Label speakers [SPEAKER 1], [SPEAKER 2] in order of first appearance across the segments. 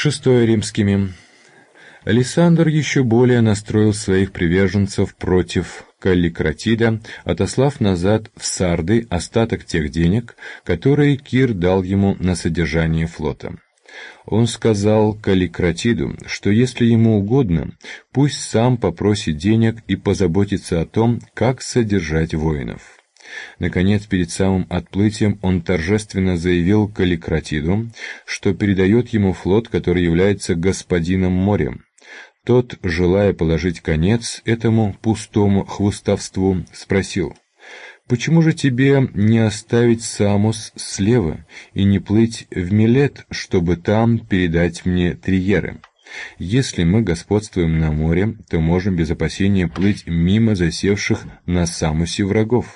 [SPEAKER 1] Шестое римскими. Лисандр еще более настроил своих приверженцев против Калликратида, отослав назад в Сарды остаток тех денег, которые Кир дал ему на содержание флота. Он сказал Калликратиду, что если ему угодно, пусть сам попросит денег и позаботится о том, как содержать воинов. Наконец, перед самым отплытием он торжественно заявил Калликратиду, что передает ему флот, который является господином моря. Тот, желая положить конец этому пустому хвастовству, спросил: «Почему же тебе не оставить Самос слева и не плыть в Милет, чтобы там передать мне триеры? Если мы господствуем на море, то можем без опасения плыть мимо засевших на Самосе врагов».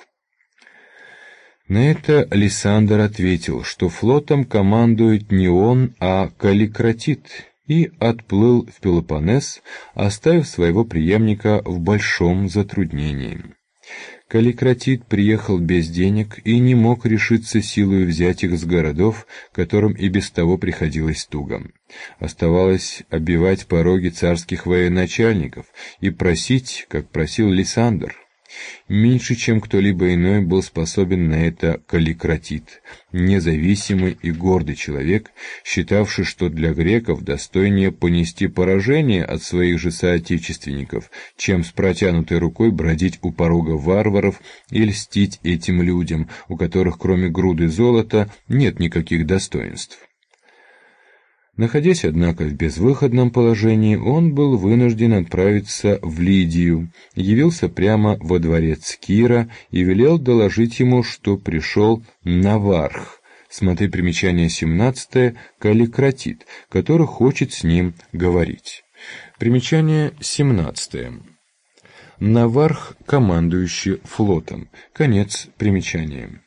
[SPEAKER 1] На это Лисандр ответил, что флотом командует не он, а Калликратид, и отплыл в Пелопоннес, оставив своего преемника в большом затруднении. Калликратид приехал без денег и не мог решиться силою взять их с городов, которым и без того приходилось туго. Оставалось оббивать пороги царских военачальников и просить, как просил Лисандр. Меньше, чем кто-либо иной, был способен на это Калликратид, независимый и гордый человек, считавший, что для греков достойнее понести поражение от своих же соотечественников, чем с протянутой рукой бродить у порога варваров и льстить этим людям, у которых кроме груды золота нет никаких достоинств. Находясь, однако, в безвыходном положении, он был вынужден отправиться в Лидию, явился прямо во дворец Кира и велел доложить ему, что пришел Наварх, смотри примечание 17, Калликратид, который хочет с ним говорить. Примечание 17. Наварх, командующий флотом. Конец примечания.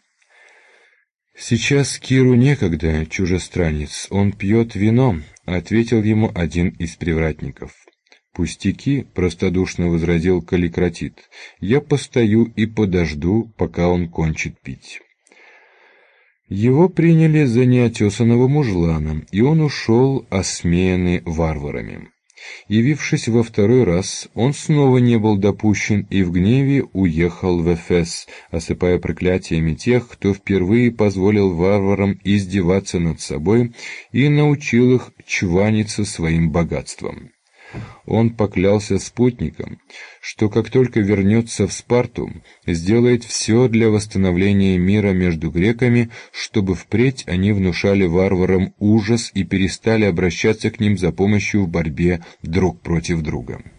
[SPEAKER 1] «Сейчас Киру некогда, чужестранец, он пьет вино», — ответил ему один из привратников. «Пустяки», — простодушно возразил Калликратид, — «я постою и подожду, пока он кончит пить». Его приняли за неотесанного мужлана, и он ушел, осмеянный варварами. Явившись во второй раз, он снова не был допущен и в гневе уехал в Эфес, осыпая проклятиями тех, кто впервые позволил варварам издеваться над собой и научил их чваниться своим богатством. Он поклялся спутникам, что как только вернется в Спарту, сделает все для восстановления мира между греками, чтобы впредь они внушали варварам ужас и перестали обращаться к ним за помощью в борьбе друг против друга.